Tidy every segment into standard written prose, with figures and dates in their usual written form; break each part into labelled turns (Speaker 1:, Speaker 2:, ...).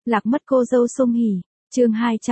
Speaker 1: Lạc mất cô dâu Song Hỷ, chương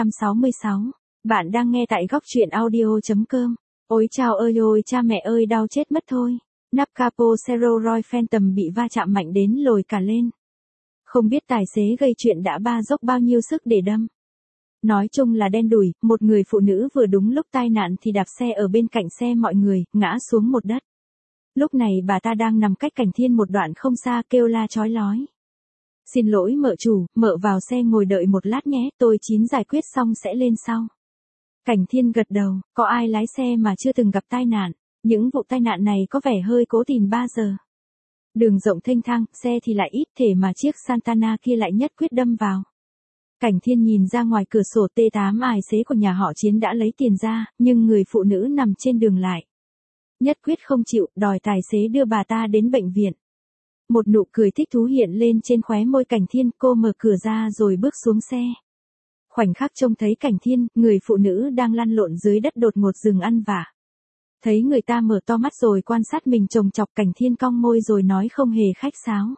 Speaker 1: 266. Bạn đang nghe tại góc truyện audio.com. Ôi chao ơi ôi cha mẹ ơi đau chết mất thôi. Nắp capo Rolls Royce Phantom bị va chạm mạnh đến lồi cả lên. Không biết tài xế gây chuyện đã dốc bao nhiêu sức để đâm. Nói chung là đen đủi, một người phụ nữ vừa đúng lúc tai nạn thì đạp xe ở bên cạnh xe mọi người, ngã xuống một đất. Lúc này bà ta đang nằm cách Cảnh Thiên một đoạn không xa kêu la chói lói. Xin lỗi mợ chủ, mợ vào xe ngồi đợi một lát nhé, tôi chín giải quyết xong sẽ lên sau. Cảnh Thiên gật đầu, có ai lái xe mà chưa từng gặp tai nạn, những vụ tai nạn này có vẻ hơi cố tình 3 giờ. Đường rộng thênh thang, xe thì lại ít thể mà chiếc Santana kia lại nhất quyết đâm vào. Cảnh Thiên nhìn ra ngoài cửa sổ T8 tài xế của nhà họ Chiến đã lấy tiền ra, nhưng người phụ nữ nằm trên đường lại. Nhất quyết không chịu, đòi tài xế đưa bà ta đến bệnh viện. Một nụ cười thích thú hiện lên trên khóe môi Cảnh Thiên, cô mở cửa ra rồi bước xuống xe. Khoảnh khắc trông thấy Cảnh Thiên, người phụ nữ đang lăn lộn dưới đất đột ngột dừng ăn vạ. Thấy người ta mở to mắt rồi quan sát mình chồng chọc, Cảnh Thiên cong môi rồi nói không hề khách sáo.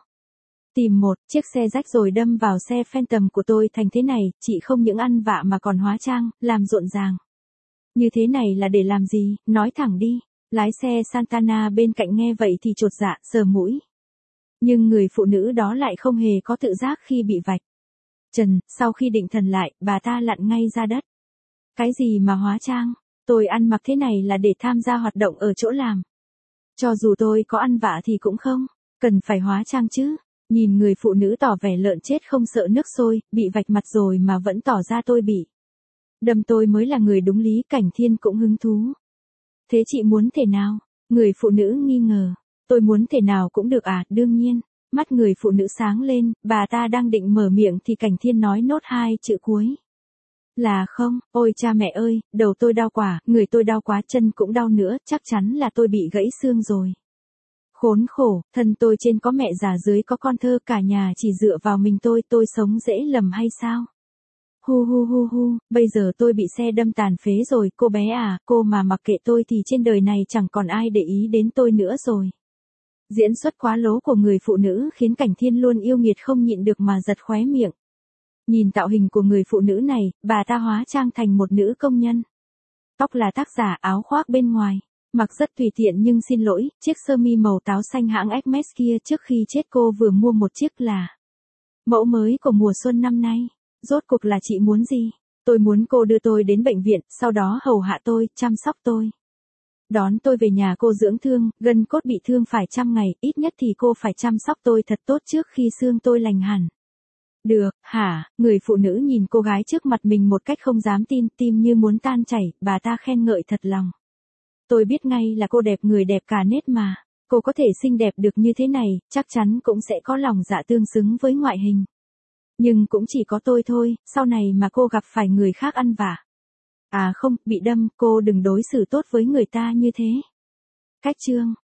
Speaker 1: Tìm một chiếc xe rách rồi đâm vào xe Phantom của tôi thành thế này, chị không những ăn vạ mà còn hóa trang, làm rộn ràng. Như thế này là để làm gì, nói thẳng đi. Lái xe Santana bên cạnh nghe vậy thì chột dạ, sờ mũi. Nhưng người phụ nữ đó lại không hề có tự giác khi bị vạch trần, sau khi định thần lại, bà ta lặn ngay ra đất. Cái gì mà hóa trang, tôi ăn mặc thế này là để tham gia hoạt động ở chỗ làm. Cho dù tôi có ăn vạ thì cũng không cần phải hóa trang chứ. Nhìn người phụ nữ tỏ vẻ lợn chết không sợ nước sôi, bị vạch mặt rồi mà vẫn tỏ ra tôi bị đâm tôi mới là người đúng lý. Cảnh Thiên cũng hứng thú. Thế chị muốn thể nào? Người phụ nữ nghi ngờ. Tôi muốn thể nào cũng được à, đương nhiên. Mắt người phụ nữ sáng lên, bà ta đang định mở miệng thì Cảnh Thiên nói nốt 2 chữ cuối. Là không, ôi cha mẹ ơi, đầu tôi đau quá, người tôi đau quá, chân cũng đau nữa, chắc chắn là tôi bị gãy xương rồi. Khốn khổ, thân tôi trên có mẹ già dưới có con thơ, cả nhà chỉ dựa vào mình tôi sống dễ lầm hay sao? Hu hu hu hu, bây giờ tôi bị xe đâm tàn phế rồi, cô bé à, cô mà mặc kệ tôi thì trên đời này chẳng còn ai để ý đến tôi nữa rồi. Diễn xuất quá lố của người phụ nữ khiến Cảnh Thiên luôn yêu nghiệt không nhịn được mà giật khóe miệng. Nhìn tạo hình của người phụ nữ này, bà ta hóa trang thành một nữ công nhân. Tóc là tác giả, áo khoác bên ngoài. Mặc rất tùy tiện nhưng xin lỗi, chiếc sơ mi màu táo xanh hãng Hermes kia trước khi chết cô vừa mua một chiếc là mẫu mới của mùa xuân năm nay. Rốt cuộc là chị muốn gì? Tôi muốn cô đưa tôi đến bệnh viện, sau đó hầu hạ tôi, chăm sóc tôi. Đón tôi về nhà cô dưỡng thương, gân cốt bị thương phải 100 ngày, ít nhất thì cô phải chăm sóc tôi thật tốt trước khi xương tôi lành hẳn. Được, hả? Người phụ nữ nhìn cô gái trước mặt mình một cách không dám tin, tim như muốn tan chảy, bà ta khen ngợi thật lòng. Tôi biết ngay là cô đẹp, người đẹp cả nết mà. Cô có thể xinh đẹp được như thế này, chắc chắn cũng sẽ có lòng dạ tương xứng với ngoại hình. Nhưng cũng chỉ có tôi thôi, sau này mà cô gặp phải người khác ăn vạ. À không, bị đâm, cô đừng đối xử tốt với người ta như thế. Cách chương.